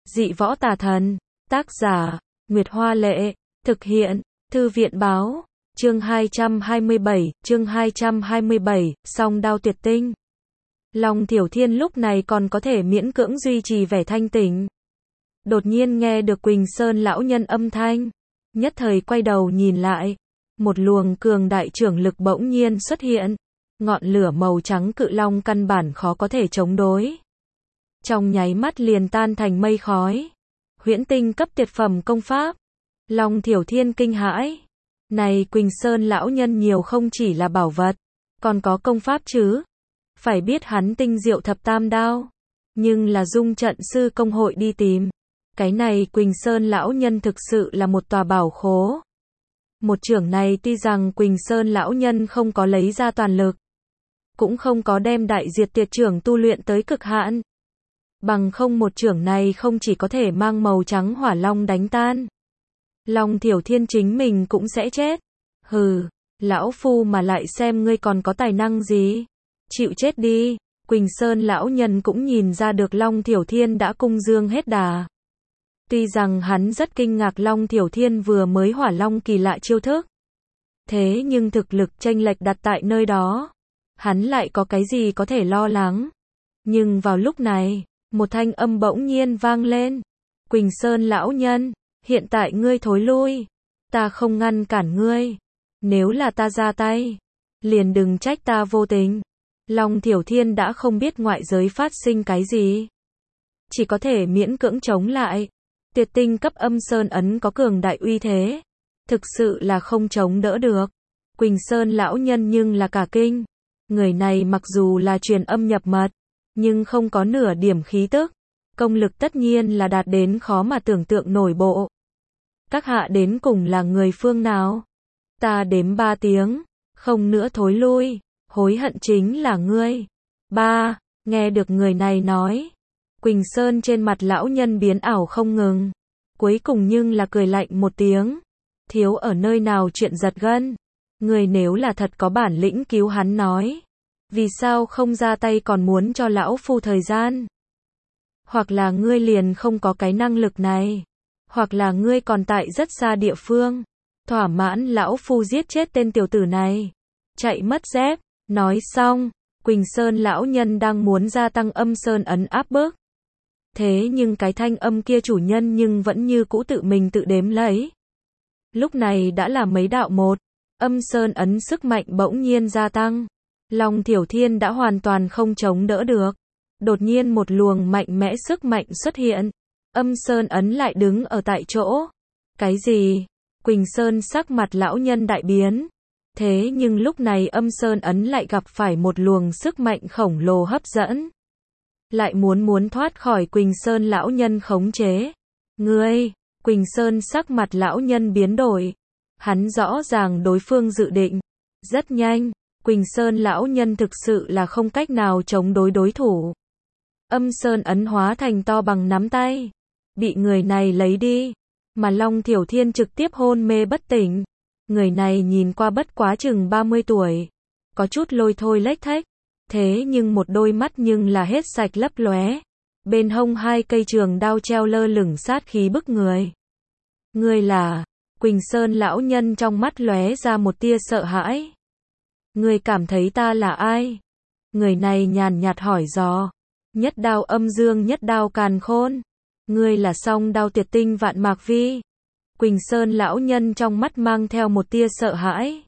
Dị võ tà thần. Tác giả, Nguyệt Hoa Lệ. Thực hiện, Thư viện Báo. Chương 227, Song Đao Tuyệt Tinh. Long Thiểu Thiên lúc này còn có thể miễn cưỡng duy trì vẻ thanh tỉnh. Đột nhiên nghe được Quỳnh Sơn lão nhân âm thanh. Nhất thời quay đầu nhìn lại. Một luồng cường đại trưởng lực bỗng nhiên xuất hiện. Ngọn lửa màu trắng cự long căn bản khó có thể chống đối. Trong nháy mắt liền tan thành mây khói. Huyễn tinh cấp tuyệt phẩm công pháp. Long Thiểu Thiên kinh hãi. Này Quỳnh Sơn lão nhân nhiều không chỉ là bảo vật, còn có công pháp chứ. Phải biết hắn tinh diệu thập tam đao, nhưng là dung trận sư công hội đi tìm. Cái này Quỳnh Sơn lão nhân thực sự là một tòa bảo khố. Một chưởng này tuy rằng Quỳnh Sơn lão nhân không có lấy ra toàn lực, cũng không có đem đại diệt tuyệt chưởng tu luyện tới cực hạn. Bằng không một chưởng này không chỉ có thể mang màu trắng hỏa long đánh tan. Long Thiểu Thiên chính mình cũng sẽ chết. Hừ, lão phu mà lại xem ngươi còn có tài năng gì. Chịu chết đi. Quỳnh Sơn lão nhân cũng nhìn ra được Long Thiểu Thiên đã cung dương hết đà. Tuy rằng hắn rất kinh ngạc Long Thiểu Thiên vừa mới hỏa long kỳ lạ chiêu thức. Thế nhưng thực lực chênh lệch đặt tại nơi đó. Hắn lại có cái gì có thể lo lắng. Nhưng vào lúc này, một thanh âm bỗng nhiên vang lên. Quỳnh Sơn lão nhân, hiện tại ngươi thối lui. Ta không ngăn cản ngươi. Nếu là ta ra tay, liền đừng trách ta vô tình. Long Thiểu Thiên đã không biết ngoại giới phát sinh cái gì. Chỉ có thể miễn cưỡng chống lại. Tuyệt tinh cấp âm sơn ấn có cường đại uy thế. Thực sự là không chống đỡ được. Quỳnh Sơn lão nhân nhưng là cả kinh. Người này mặc dù là truyền âm nhập mật, nhưng không có nửa điểm khí tức. Công lực tất nhiên là đạt đến khó mà tưởng tượng nổi bộ. Các hạ đến cùng là người phương nào? Ta đếm 3 tiếng, không nữa thối lui, hối hận chính là ngươi. 3, nghe được người này nói. Quỳnh Sơn trên mặt lão nhân biến ảo không ngừng. Cuối cùng nhưng là cười lạnh một tiếng. Thiếu ở nơi nào chuyện giật gân. Ngươi nếu là thật có bản lĩnh cứu hắn nói. Vì sao không ra tay còn muốn cho lão phu thời gian? Hoặc là ngươi liền không có cái năng lực này. Hoặc là ngươi còn tại rất xa địa phương. Thỏa mãn lão phu giết chết tên tiểu tử này. Chạy mất dép. Nói xong, Quỳnh Sơn lão nhân đang muốn gia tăng âm sơn ấn áp bức. Thế nhưng cái thanh âm kia chủ nhân nhưng vẫn như cũ tự mình tự đếm lấy. Lúc này đã là mấy đạo một. Âm sơn ấn sức mạnh bỗng nhiên gia tăng. Long Thiểu Thiên đã hoàn toàn không chống đỡ được. Đột nhiên một luồng mạnh mẽ sức mạnh xuất hiện. Âm sơn ấn lại đứng ở tại chỗ. Cái gì? Quỳnh Sơn sắc mặt lão nhân đại biến. Thế nhưng lúc này âm sơn ấn lại gặp phải một luồng sức mạnh khổng lồ hấp dẫn. Lại muốn thoát khỏi Quỳnh Sơn lão nhân khống chế. Ngươi, Quỳnh Sơn sắc mặt lão nhân biến đổi. Hắn rõ ràng đối phương dự định. Rất nhanh, Quỳnh Sơn lão nhân thực sự là không cách nào chống đối đối thủ. Âm sơn ấn hóa thành to bằng nắm tay. Bị người này lấy đi. Mà Long Thiểu Thiên trực tiếp hôn mê bất tỉnh. Người này nhìn qua bất quá chừng 30 tuổi. Có chút lôi thôi lếch thếch. Thế nhưng một đôi mắt nhưng là hết sạch lấp lóe. Bên hông 2 cây trường đao treo lơ lửng sát khí bức người. Ngươi là? Quỳnh Sơn lão nhân trong mắt lóe ra một tia sợ hãi. Ngươi cảm thấy ta là ai? Người này nhàn nhạt hỏi dò. Nhất đao âm dương nhất đao càn khôn. Ngươi là Song Đao Tuyệt Tinh Vạn Mạc Vi. Quỳnh Sơn lão nhân trong mắt mang theo một tia sợ hãi.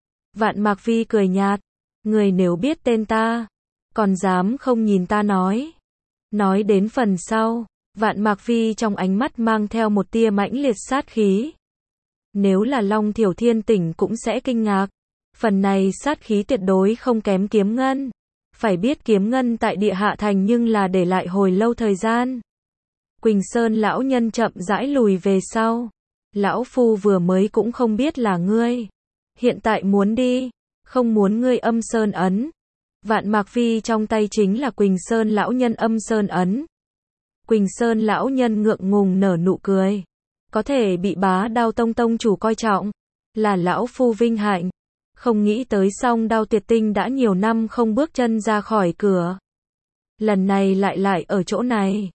Vạn Mạc Vi cười nhạt. Ngươi nếu biết tên ta, còn dám không nhìn ta nói. Nói đến phần sau, Vạn Mạc Vi trong ánh mắt mang theo một tia mãnh liệt sát khí. Nếu là Long Thiểu Thiên tỉnh cũng sẽ kinh ngạc. Phần này sát khí tuyệt đối không kém Kiếm Ngân. Phải biết Kiếm Ngân tại địa hạ thành nhưng là để lại hồi lâu thời gian. Quỳnh Sơn lão nhân chậm rãi lùi về sau. Lão phu vừa mới cũng không biết là ngươi. Hiện tại muốn đi, không muốn ngươi âm sơn ấn. Vạn Mạc Vi trong tay chính là Quỳnh Sơn lão nhân âm sơn ấn. Quỳnh Sơn lão nhân ngượng ngùng nở nụ cười. Có thể bị Bá Đao Tông tông chủ coi trọng, là lão phu vinh hạnh. Không nghĩ tới Song Đao Tuyệt Tinh đã nhiều năm không bước chân ra khỏi cửa. Lần này lại ở chỗ này.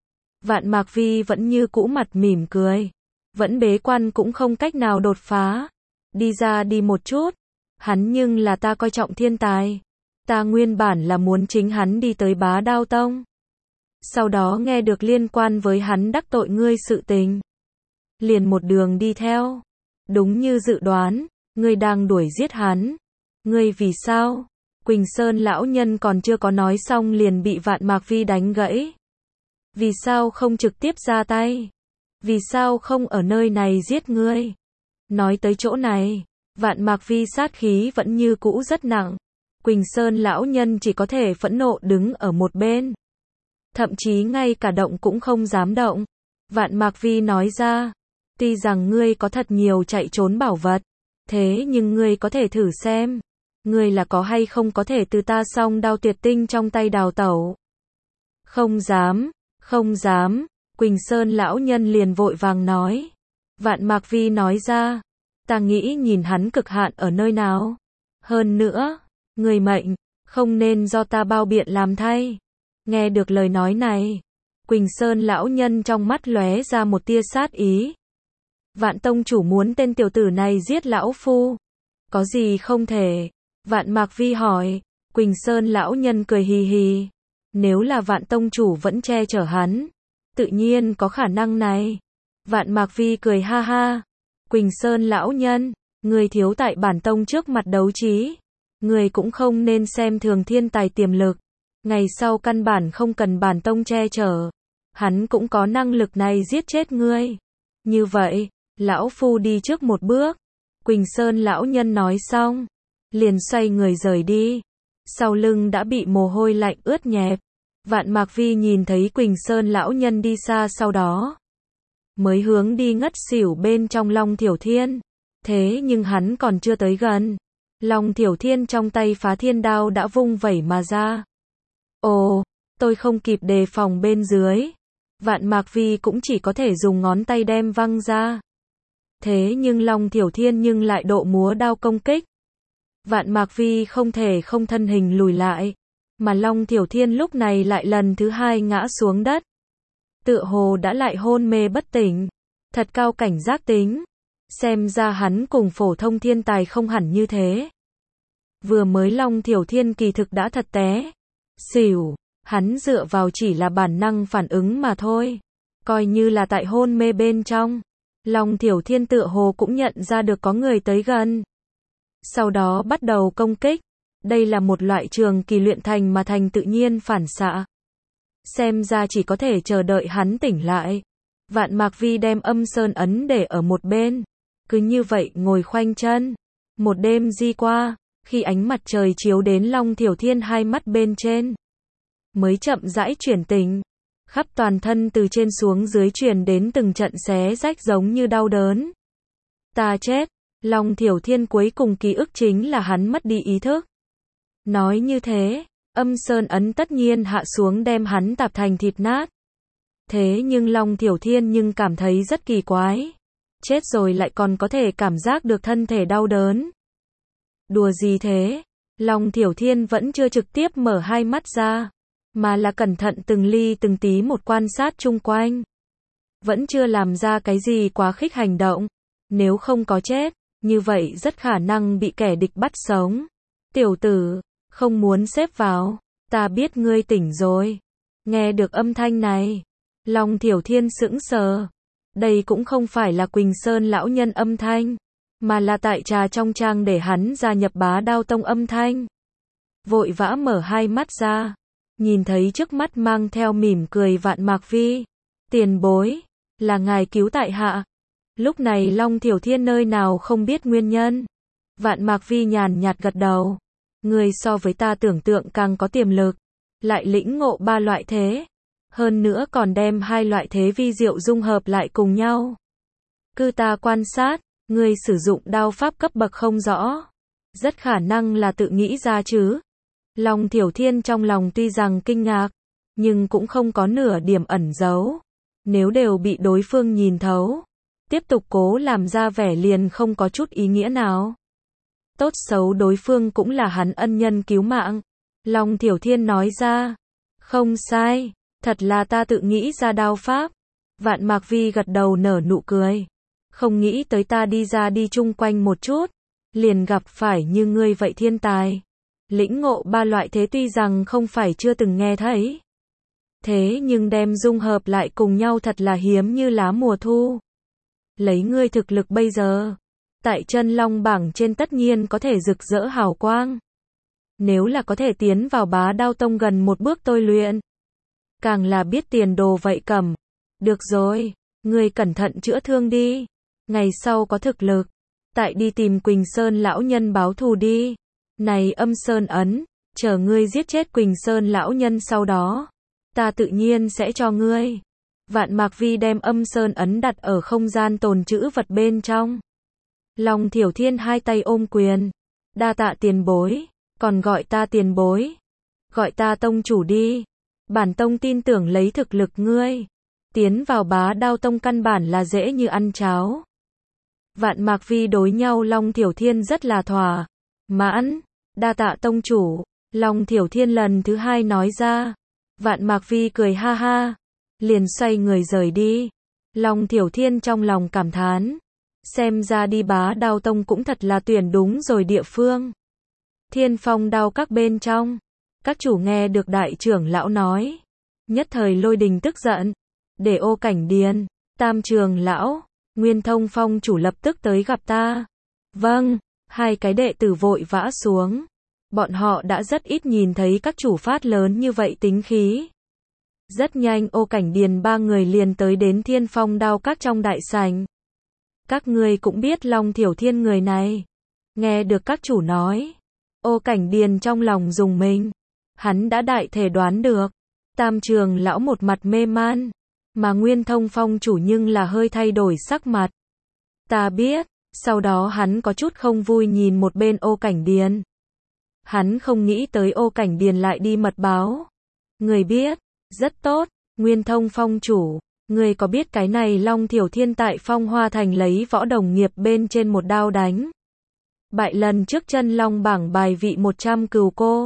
Vạn Mạc Vi vẫn như cũ mặt mỉm cười. Vẫn bế quan cũng không cách nào đột phá. Đi ra đi một chút. Hắn nhưng là ta coi trọng thiên tài. Ta nguyên bản là muốn chính hắn đi tới Bá Đao Tông. Sau đó nghe được liên quan với hắn đắc tội ngươi sự tình. Liền một đường đi theo. Đúng như dự đoán, ngươi đang đuổi giết hắn. Ngươi vì sao? Quỳnh Sơn lão nhân còn chưa có nói xong liền bị Vạn Mạc Vi đánh gãy. Vì sao không trực tiếp ra tay? Vì sao không ở nơi này giết ngươi? Nói tới chỗ này, Vạn Mạc Vi sát khí vẫn như cũ rất nặng. Quỳnh Sơn lão nhân chỉ có thể phẫn nộ đứng ở một bên. Thậm chí ngay cả động cũng không dám động. Vạn Mạc Vi nói ra, tuy rằng ngươi có thật nhiều chạy trốn bảo vật, thế nhưng ngươi có thể thử xem, ngươi là có hay không có thể từ ta song đao tuyệt tinh trong tay đào tẩu. Không dám, không dám, Quỳnh Sơn lão nhân liền vội vàng nói. Vạn Mạc Vi nói ra, ta nghĩ nhìn hắn cực hạn ở nơi nào. Hơn nữa, người mệnh, không nên do ta bao biện làm thay. Nghe được lời nói này, Quỳnh Sơn lão nhân trong mắt lóe ra một tia sát ý. Vạn tông chủ muốn tên tiểu tử này giết lão phu. Có gì không thể? Vạn Mạc Vi hỏi. Quỳnh Sơn lão nhân cười hì hì. Nếu là Vạn tông chủ vẫn che chở hắn, tự nhiên có khả năng này. Vạn Mạc Vi cười ha ha. Quỳnh Sơn lão nhân, người thiếu tại bản tông trước mặt đấu trí. Người cũng không nên xem thường thiên tài tiềm lực. Ngày sau căn bản không cần bản tông che chở. Hắn cũng có năng lực này giết chết ngươi. Như vậy, lão phu đi trước một bước. Quỳnh Sơn lão nhân nói xong, liền xoay người rời đi. Sau lưng đã bị mồ hôi lạnh ướt nhẹp. Vạn Mạc Vi nhìn thấy Quỳnh Sơn lão nhân đi xa sau đó, mới hướng đi ngất xỉu bên trong Long Thiểu Thiên. Thế nhưng hắn còn chưa tới gần, Long Thiểu Thiên trong tay Phá Thiên Đao đã vung vẩy mà ra. Ồ, tôi không kịp đề phòng bên dưới. Vạn Mạc Vi cũng chỉ có thể dùng ngón tay đem văng ra. Thế nhưng Long Thiểu Thiên nhưng lại độ múa đao công kích. Vạn Mạc Vi không thể không thân hình lùi lại. Mà Long Thiểu Thiên lúc này lại lần thứ hai ngã xuống đất. Tựa hồ đã lại hôn mê bất tỉnh. Thật cao cảnh giác tính. Xem ra hắn cùng phổ thông thiên tài không hẳn như thế. Vừa mới Long Thiểu Thiên kỳ thực đã thật té xỉu. Hắn dựa vào chỉ là bản năng phản ứng mà thôi. Coi như là tại hôn mê bên trong, Long Thiểu Thiên tựa hồ cũng nhận ra được có người tới gần. Sau đó bắt đầu công kích. Đây là một loại trường kỳ luyện thành mà thành tự nhiên phản xạ. Xem ra chỉ có thể chờ đợi hắn tỉnh lại. Vạn Mạc Vi đem âm sơn ấn để ở một bên. Cứ như vậy ngồi khoanh chân. Một đêm di qua, khi ánh mặt trời chiếu đến Long Thiểu Thiên hai mắt bên trên, mới chậm rãi chuyển tỉnh. Khắp toàn thân từ trên xuống dưới truyền đến từng trận xé rách giống như đau đớn. Ta chết. Long Thiểu Thiên cuối cùng ký ức chính là hắn mất đi ý thức. Nói như thế, âm sơn ấn tất nhiên hạ xuống đem hắn tạp thành thịt nát. Thế nhưng Long Thiểu Thiên nhưng cảm thấy rất kỳ quái. Chết rồi lại còn có thể cảm giác được thân thể đau đớn. Đùa gì thế? Long Thiểu Thiên vẫn chưa trực tiếp mở hai mắt ra, mà là cẩn thận từng ly từng tí một quan sát chung quanh. Vẫn chưa làm ra cái gì quá khích hành động. Nếu không có chết, như vậy rất khả năng bị kẻ địch bắt sống. Tiểu tử, không muốn xếp vào, ta biết ngươi tỉnh rồi. Nghe được âm thanh này, Long Thiểu Thiên sững sờ. Đây cũng không phải là Quỳnh Sơn lão nhân âm thanh, mà là tại trà trong trang để hắn gia nhập Bá Đao Tông âm thanh. Vội vã mở hai mắt ra, nhìn thấy trước mắt mang theo mỉm cười Vạn Mạc Vi. Tiền bối, là ngài cứu tại hạ. Lúc này Long Thiểu Thiên nơi nào không biết nguyên nhân. Vạn Mạc Vi nhàn nhạt gật đầu. Người so với ta tưởng tượng càng có tiềm lực. Lại lĩnh ngộ 3 loại thế. Hơn nữa còn đem 2 loại thế vi diệu dung hợp lại cùng nhau. Cứ ta quan sát, người sử dụng đao pháp cấp bậc không rõ. Rất khả năng là tự nghĩ ra chứ. Long Thiểu Thiên trong lòng tuy rằng kinh ngạc, nhưng cũng không có nửa điểm ẩn giấu. Nếu đều bị đối phương nhìn thấu, tiếp tục cố làm ra vẻ liền không có chút ý nghĩa nào. Tốt xấu đối phương cũng là hắn ân nhân cứu mạng. Long Thiểu Thiên nói ra. Không sai, Thật là ta tự nghĩ ra đao pháp. Vạn Mạc Vi gật đầu nở nụ cười. Không nghĩ tới ta đi ra đi chung quanh một chút, liền gặp phải như ngươi vậy thiên tài. Lĩnh ngộ ba loại thế tuy rằng không phải chưa từng nghe thấy. Thế nhưng đem dung hợp lại cùng nhau thật là hiếm như lá mùa thu. Lấy ngươi thực lực bây giờ, tại chân long bảng trên tất nhiên có thể rực rỡ hào quang. Nếu là có thể tiến vào Bá Đao Tông gần một bước tôi luyện, càng là biết tiền đồ vậy cầm. Được rồi, ngươi cẩn thận chữa thương đi. Ngày sau có thực lực, tại đi tìm Quỳnh Sơn lão nhân báo thù đi. Này Âm Sơn ấn, chờ ngươi giết chết Quỳnh Sơn lão nhân sau đó, ta tự nhiên sẽ cho ngươi. Vạn Mạc Vi đem Âm Sơn ấn đặt ở không gian tồn trữ vật bên trong. Long Thiểu Thiên hai tay ôm quyền. Đa tạ tiền bối, còn gọi ta tiền bối. Gọi ta tông chủ đi. Bản tông tin tưởng lấy thực lực ngươi, tiến vào Bá Đao Tông căn bản là dễ như ăn cháo. Vạn Mạc Vi đối nhau Long Thiểu Thiên rất là thỏa mãn. Đa tạ tông chủ. Long Thiểu Thiên lần thứ hai nói ra. Vạn Mạc Vi cười ha ha, liền xoay người rời đi. Long Thiểu Thiên trong lòng cảm thán, xem ra đi Bá Đao Tông cũng thật là tuyển đúng rồi địa phương. Thiên Phong Đao các bên trong, các chủ nghe được đại trưởng lão nói, nhất thời lôi đình tức giận, để Ô Cảnh Điền, Tam trưởng lão, Nguyên Thông Phong chủ lập tức tới gặp ta. Vâng, hai cái đệ tử vội vã xuống. Bọn họ đã rất ít nhìn thấy các chủ phát lớn như vậy tính khí. Rất nhanh Ô Cảnh Điền ba người liền tới đến Thiên Phong Đao các trong đại sảnh. Các ngươi cũng biết Long Thiểu Thiên người này. Nghe được các chủ nói, Ô Cảnh Điền trong lòng rùng mình. Hắn đã đại thể đoán được. Tam trường lão một mặt mê man, mà Nguyên Thông Phong chủ nhưng là hơi thay đổi sắc mặt. Ta biết, sau đó hắn có chút không vui nhìn một bên Ô Cảnh Điền. Hắn không nghĩ tới Ô Cảnh Điền lại đi mật báo. Người biết, rất tốt, Nguyên Thông Phong chủ, người có biết cái này Long Thiểu Thiên tại Phong Hoa Thành lấy võ đồng nghiệp bên trên một đao đánh bại lần trước chân long bảng bài vị 100 cừu cô.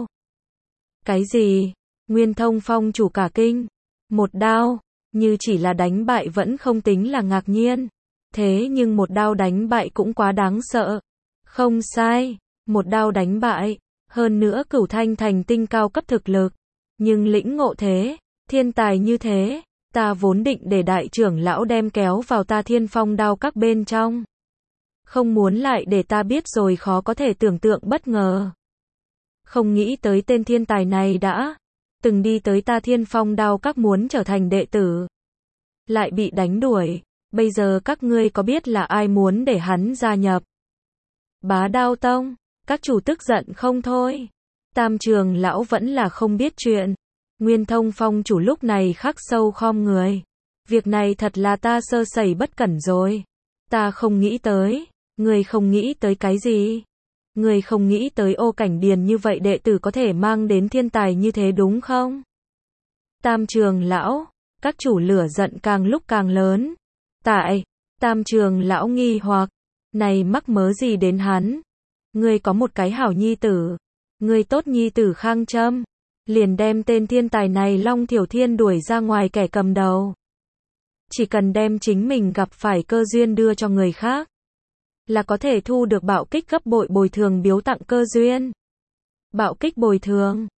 Cái gì? Nguyên Thông Phong chủ cả kinh. Một đao, như chỉ là đánh bại vẫn không tính là ngạc nhiên. Thế nhưng một đao đánh bại cũng quá đáng sợ. Không sai, một đao đánh bại. Hơn nữa Cửu Thanh thành tinh cao cấp thực lực. Nhưng lĩnh ngộ thế, thiên tài như thế, ta vốn định để đại trưởng lão đem kéo vào ta Thiên Phong Đao các bên trong. Không muốn lại để ta biết rồi khó có thể tưởng tượng bất ngờ. Không nghĩ tới tên thiên tài này đã từng đi tới ta Thiên Phong Đao các muốn trở thành đệ tử. Lại bị đánh đuổi. Bây giờ các ngươi có biết là ai muốn để hắn gia nhập Bá Đao Tông? Các chủ tức giận không thôi. Tam trường lão vẫn là không biết chuyện. Nguyên Thông Phong chủ lúc này khắc sâu khom người. Việc này thật là ta sơ sẩy bất cẩn rồi. Ta không nghĩ tới. Người không nghĩ tới cái gì? Người không nghĩ tới Ô Cảnh Điền như vậy đệ tử có thể mang đến thiên tài như thế đúng không? Tam trường lão, các chủ lửa giận càng lúc càng lớn. Tại, Tam trường lão nghi hoặc, này mắc mớ gì đến hắn? Ngươi có một cái hảo nhi tử, ngươi tốt nhi tử Khang Trâm, liền đem tên thiên tài này Long Thiểu Thiên đuổi ra ngoài kẻ cầm đầu. Chỉ cần đem chính mình gặp phải cơ duyên đưa cho người khác, là có thể thu được bạo kích gấp bội bồi thường biếu tặng cơ duyên. Bạo kích bồi thường,